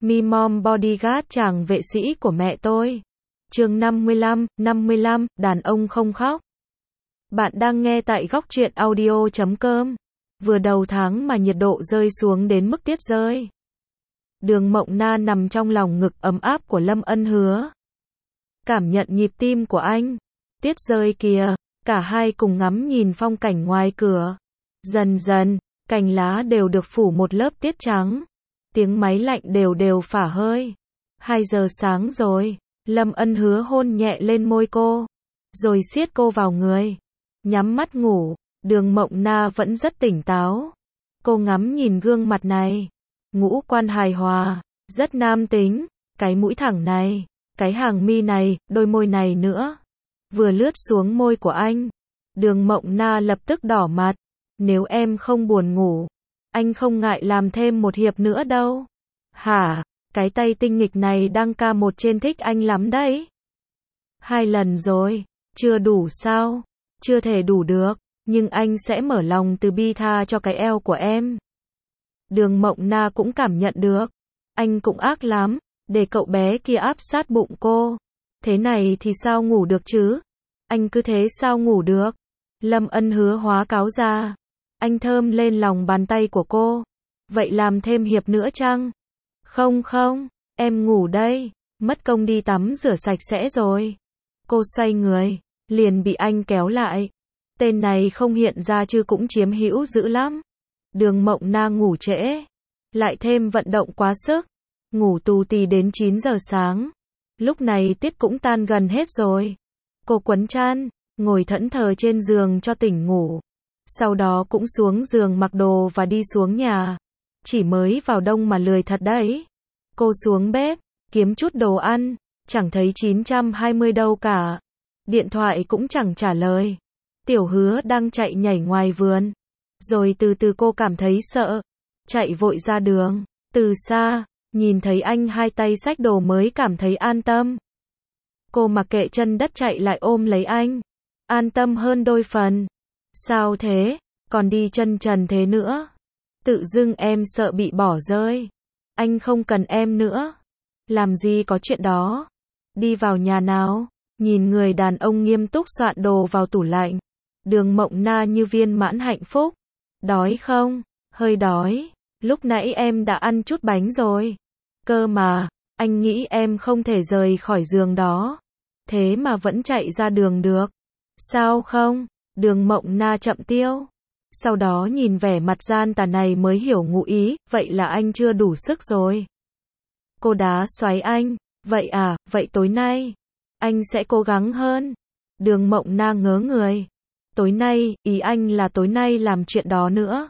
Mi Mom Bodyguard chàng vệ sĩ của mẹ tôi. Chương 55, đàn ông không khóc. Bạn đang nghe tại góc truyện audio.com. Vừa đầu tháng mà nhiệt độ rơi xuống đến mức tuyết rơi. Đường Mộng Na nằm trong lòng ngực ấm áp của Lâm Ân Hứa. Cảm nhận nhịp tim của anh. Tuyết rơi kìa, cả hai cùng ngắm nhìn phong cảnh ngoài cửa. Dần dần, cành lá đều được phủ một lớp tiết trắng. Tiếng máy lạnh đều đều phả hơi. 2 giờ sáng rồi, Lâm Ân Hứa hôn nhẹ lên môi cô, rồi siết cô vào người. Nhắm mắt ngủ, Đường Mộng Na vẫn rất tỉnh táo. Cô ngắm nhìn gương mặt này, ngũ quan hài hòa, rất nam tính, cái mũi thẳng này, cái hàng mi này, đôi môi này nữa. Vừa lướt xuống môi của anh, Đường Mộng Na lập tức đỏ mặt. Nếu em không buồn ngủ, anh không ngại làm thêm một hiệp nữa đâu. Hả? Cái tay tinh nghịch này đang ca một trên thích anh lắm đấy. 2 lần rồi, chưa đủ sao? Chưa thể đủ được, nhưng anh sẽ mở lòng từ bi tha cho cái eo của em. Đường Mộng Na cũng cảm nhận được, anh cũng ác lắm, để cậu bé kia áp sát bụng cô. Thế này thì sao ngủ được chứ? Anh cứ thế sao ngủ được? Lâm Ân Hứa hóa cáo ra. Anh thơm lên lòng bàn tay của cô. Vậy làm thêm hiệp nữa chăng? Không không, em ngủ đây, mất công đi tắm rửa sạch sẽ rồi. Cô xoay người, liền bị anh kéo lại. Tên này không hiện ra chứ cũng chiếm hữu dữ lắm. Đường Mộng Na ngủ trễ, lại thêm vận động quá sức, ngủ tù tì đến 9 giờ sáng. Lúc này tiết cũng tan gần hết rồi. Cô quấn chăn, ngồi thẫn thờ trên giường cho tỉnh ngủ. Sau đó cũng xuống giường mặc đồ và đi xuống nhà. Chỉ mới vào đông mà lười thật đấy. Cô xuống bếp, kiếm chút đồ ăn, chẳng thấy 920 đâu cả. Điện thoại cũng chẳng trả lời. Tiểu Hứa đang chạy nhảy ngoài vườn. Rồi từ từ cô cảm thấy sợ. Chạy vội ra đường. Từ xa, nhìn thấy anh hai tay xách đồ mới cảm thấy an tâm. Cô mặc kệ chân đất chạy lại ôm lấy anh. An tâm hơn đôi phần. Sao thế? Còn đi chân trần thế nữa? Tự dưng em sợ bị bỏ rơi. Anh không cần em nữa. Làm gì có chuyện đó. Đi vào nhà nào. Nhìn người đàn ông nghiêm túc soạn đồ vào tủ lạnh. Đường Mộng Na như viên mãn hạnh phúc. Đói không? Hơi đói. Lúc nãy em đã ăn chút bánh rồi. Cơ mà, anh nghĩ em không thể rời khỏi giường đó. Thế mà vẫn chạy ra đường được. Sao không? Đường Mộng Na chậm tiêu. Sau đó nhìn vẻ mặt gian tà này mới hiểu ngụ ý, vậy là anh chưa đủ sức rồi. Cô đá xoáy anh, vậy à, vậy tối nay, anh sẽ cố gắng hơn. Đường Mộng Na ngớ người. Tối nay, ý anh là tối nay làm chuyện đó nữa.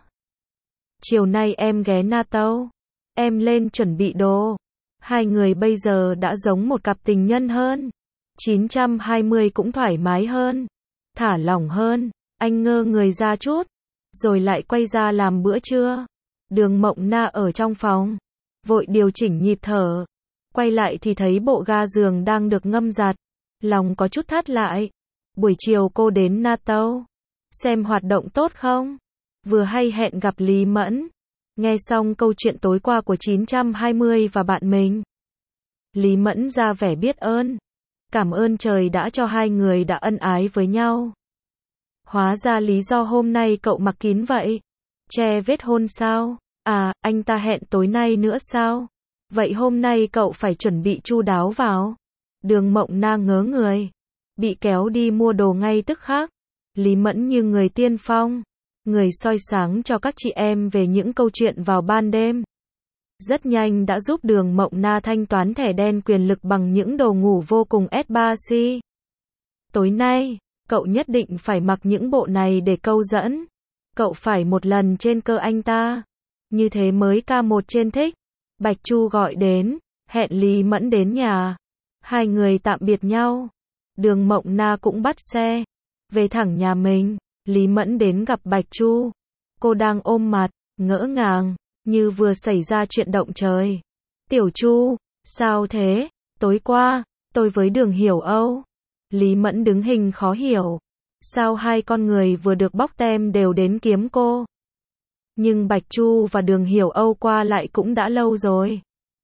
Chiều nay em ghé Na Tâu. Em lên chuẩn bị đồ. Hai người bây giờ đã giống một cặp tình nhân hơn. 920 cũng thoải mái hơn. Thả lỏng hơn. Anh ngơ người ra chút. Rồi lại quay ra làm bữa trưa. Đường Mộng Na ở trong phòng. Vội điều chỉnh nhịp thở. Quay lại thì thấy bộ ga giường đang được ngâm giặt. Lòng có chút thắt lại. Buổi chiều cô đến Na Tâu. Xem hoạt động tốt không? Vừa hay hẹn gặp Lý Mẫn. Nghe xong câu chuyện tối qua của 920 và bạn mình. Lý Mẫn ra vẻ biết ơn. Cảm ơn trời đã cho hai người đã ân ái với nhau. Hóa ra lý do hôm nay cậu mặc kín vậy. Che vết hôn sao? À, anh ta hẹn tối nay nữa sao? Vậy hôm nay cậu phải chuẩn bị chu đáo vào. Đường Mộng Na ngớ người. Bị kéo đi mua đồ ngay tức khắc. Lý Mẫn như người tiên phong. Người soi sáng cho các chị em về những câu chuyện vào ban đêm. Rất nhanh đã giúp Đường Mộng Na thanh toán thẻ đen quyền lực bằng những đồ ngủ vô cùng S3C. Tối nay, cậu nhất định phải mặc những bộ này để câu dẫn. Cậu phải một lần trên cơ anh ta. Như thế mới K1 trên thích. Bạch Chu gọi đến, hẹn Lý Mẫn đến nhà. Hai người tạm biệt nhau. Đường Mộng Na cũng bắt xe. Về thẳng nhà mình, Lý Mẫn đến gặp Bạch Chu. Cô đang ôm mặt, ngỡ ngàng, như vừa xảy ra chuyện động trời. Tiểu Chu, sao thế? Tối qua, tôi với Đường Hiểu Âu. Lý Mẫn đứng hình khó hiểu. Sao hai con người vừa được bóc tem đều đến kiếm cô? Nhưng Bạch Chu và Đường Hiểu Âu qua lại cũng đã lâu rồi.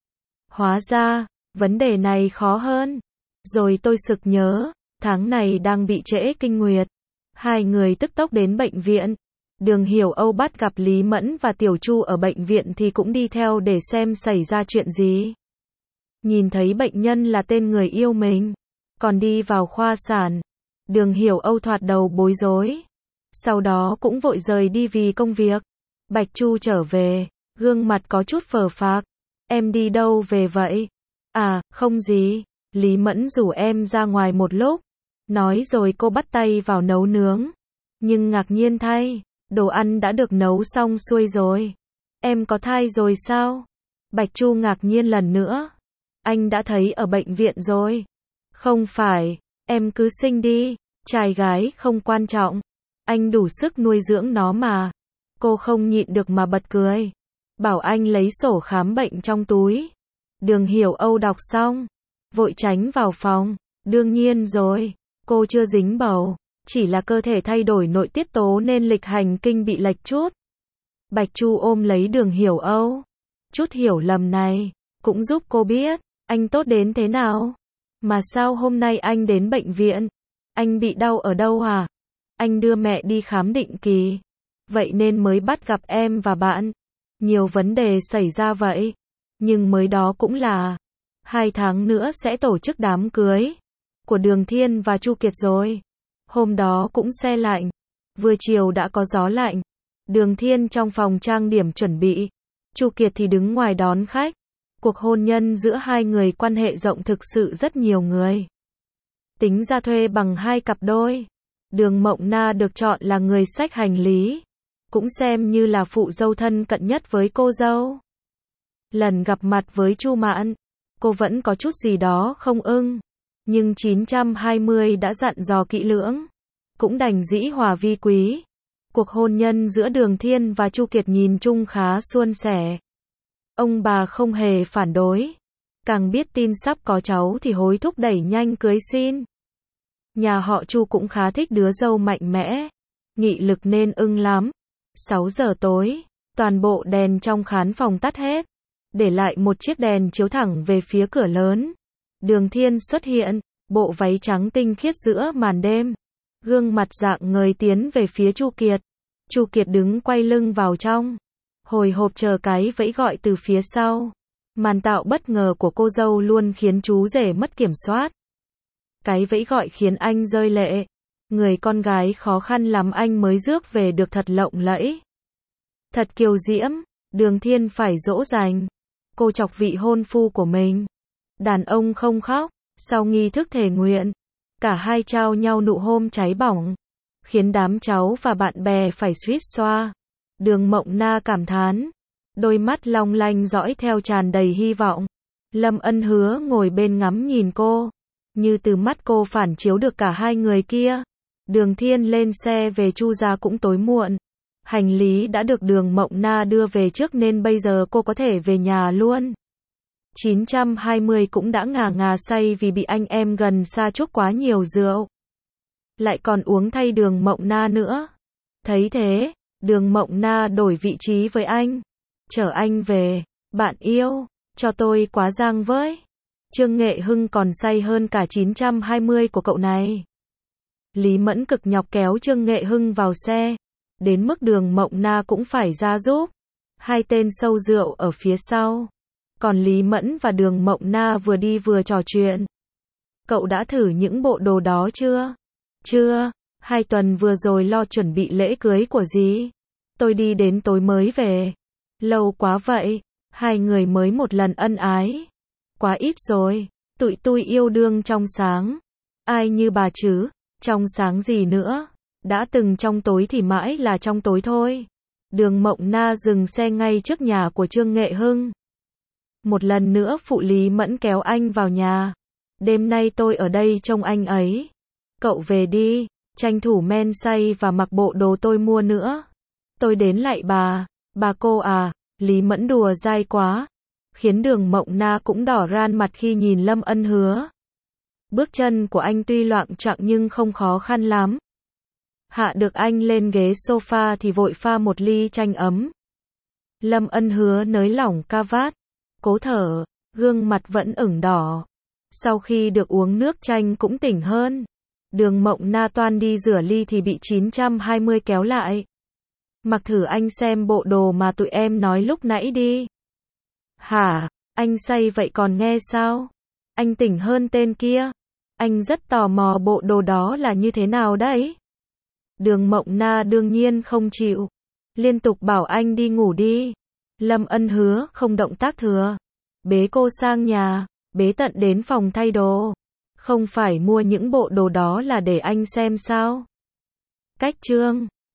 Hóa ra, vấn đề này khó hơn. Rồi tôi sực nhớ, tháng này đang bị trễ kinh nguyệt. Hai người tức tốc đến bệnh viện. Đường Hiểu Âu bắt gặp Lý Mẫn và Tiểu Chu ở bệnh viện thì cũng đi theo để xem xảy ra chuyện gì. Nhìn thấy bệnh nhân là tên người yêu mình, còn đi vào khoa sản. Đường Hiểu Âu thoạt đầu bối rối. Sau đó cũng vội rời đi vì công việc. Bạch Chu trở về, gương mặt có chút phờ phạc. Em đi đâu về vậy? À, không gì. Lý Mẫn rủ em ra ngoài một lúc. Nói rồi cô bắt tay vào nấu nướng. Nhưng ngạc nhiên thay, đồ ăn đã được nấu xong xuôi rồi. Em có thai rồi sao? Bạch Chu ngạc nhiên lần nữa. Anh đã thấy ở bệnh viện rồi. Không phải, em cứ sinh đi. Trai gái không quan trọng. Anh đủ sức nuôi dưỡng nó mà. Cô không nhịn được mà bật cười. Bảo anh lấy sổ khám bệnh trong túi. Đường Hiểu Âu đọc xong, vội tránh vào phòng. Đương nhiên rồi, cô chưa dính bầu. Chỉ là cơ thể thay đổi nội tiết tố nên lịch hành kinh bị lệch chút. Bạch Chu ôm lấy Đường Hiểu Âu. Chút hiểu lầm này, cũng giúp cô biết, anh tốt đến thế nào. Mà sao hôm nay anh đến bệnh viện? Anh bị đau ở đâu à? Anh đưa mẹ đi khám định kỳ. Vậy nên mới bắt gặp em và bạn. Nhiều vấn đề xảy ra vậy. Nhưng mới đó cũng là 2 tháng nữa sẽ tổ chức đám cưới của Đường Thiên và Chu Kiệt rồi. Hôm đó cũng se lạnh. Vừa chiều đã có gió lạnh. Đường Thiên trong phòng trang điểm chuẩn bị. Chu Kiệt thì đứng ngoài đón khách. Cuộc hôn nhân giữa hai người quan hệ rộng thực sự rất nhiều người. Tính ra thuê bằng 2 cặp đôi. Đường Mộng Na được chọn là người xách hành lý. Cũng xem như là phụ dâu thân cận nhất với cô dâu. Lần gặp mặt với Chu Mạn, cô vẫn có chút gì đó không ưng. Nhưng 920 đã dặn dò kỹ lưỡng. Cũng đành dĩ hòa vi quý. Cuộc hôn nhân giữa Đường Thiên và Chu Kiệt nhìn chung khá suôn sẻ. Ông bà không hề phản đối. Càng biết tin sắp có cháu thì hối thúc đẩy nhanh cưới xin. Nhà họ Chu cũng khá thích đứa dâu mạnh mẽ. Nghị lực nên ưng lắm. 6 giờ tối, toàn bộ đèn trong khán phòng tắt hết. Để lại một chiếc đèn chiếu thẳng về phía cửa lớn. Đường Thiên xuất hiện, bộ váy trắng tinh khiết giữa màn đêm. Gương mặt rạng ngời tiến về phía Chu Kiệt. Chu Kiệt đứng quay lưng vào trong. Hồi hộp chờ cái vẫy gọi từ phía sau. Màn tạo bất ngờ của cô dâu luôn khiến chú rể mất kiểm soát. Cái vẫy gọi khiến anh rơi lệ. Người con gái khó khăn lắm anh mới rước về được thật lộng lẫy. Thật kiều diễm, Đường Thiên phải dỗ dành. Cô chọc vị hôn phu của mình. Đàn ông không khóc, sau nghi thức thề nguyện. Cả hai trao nhau nụ hôn cháy bỏng. Khiến đám cháu và bạn bè phải suýt xoa. Đường Mộng Na cảm thán. Đôi mắt long lanh dõi theo tràn đầy hy vọng. Lâm Ân Hứa ngồi bên ngắm nhìn cô. Như từ mắt cô phản chiếu được cả hai người kia. Đường Thiên lên xe về Chu gia cũng tối muộn. Hành lý đã được Đường Mộng Na đưa về trước nên bây giờ cô có thể về nhà luôn. 920 cũng đã ngà ngà say vì bị anh em gần xa chuốc quá nhiều rượu. Lại còn uống thay Đường Mộng Na nữa. Thấy thế, Đường Mộng Na đổi vị trí với anh. Chở anh về, bạn yêu, cho tôi quá giang với. Trương Nghệ Hưng còn say hơn cả 920 của cậu này. Lý Mẫn cực nhọc kéo Trương Nghệ Hưng vào xe. Đến mức Đường Mộng Na cũng phải ra giúp. Hai tên sâu rượu ở phía sau. Còn Lý Mẫn và Đường Mộng Na vừa đi vừa trò chuyện. Cậu đã thử những bộ đồ đó chưa? Chưa, 2 tuần vừa rồi lo chuẩn bị lễ cưới của dì. Tôi đi đến tối mới về. Lâu quá vậy, hai người mới một lần ân ái. Quá ít rồi, tụi tôi yêu đương trong sáng. Ai như bà chứ, trong sáng gì nữa. Đã từng trong tối thì mãi là trong tối thôi. Đường Mộng Na dừng xe ngay trước nhà của Trương Nghệ Hưng. Một lần nữa phụ Lý Mẫn kéo anh vào nhà. Đêm nay tôi ở đây trông anh ấy. Cậu về đi, tranh thủ men say và mặc bộ đồ tôi mua nữa. Tôi đến lại bà cô à, Lý Mẫn đùa dai quá. Khiến Đường Mộng Na cũng đỏ ran mặt khi nhìn Lâm Ân Hứa. Bước chân của anh tuy loạng choạng nhưng không khó khăn lắm. Hạ được anh lên ghế sofa thì vội pha một ly chanh ấm. Lâm Ân Hứa nới lỏng ca vát, cố thở, gương mặt vẫn ửng đỏ. Sau khi được uống nước chanh cũng tỉnh hơn. Đường Mộng Na toan đi rửa ly thì bị 920 kéo lại. Mặc thử anh xem bộ đồ mà tụi em nói lúc nãy đi. Hả, anh say vậy còn nghe sao? Anh tỉnh hơn tên kia. Anh rất tò mò bộ đồ đó là như thế nào đấy. Đường Mộng Na đương nhiên không chịu. Liên tục bảo anh đi ngủ đi. Lâm Ân hứa không động tác thừa. Bế cô sang nhà, bế tận đến phòng thay đồ. Không phải mua những bộ đồ đó là để anh xem sao? Cách chương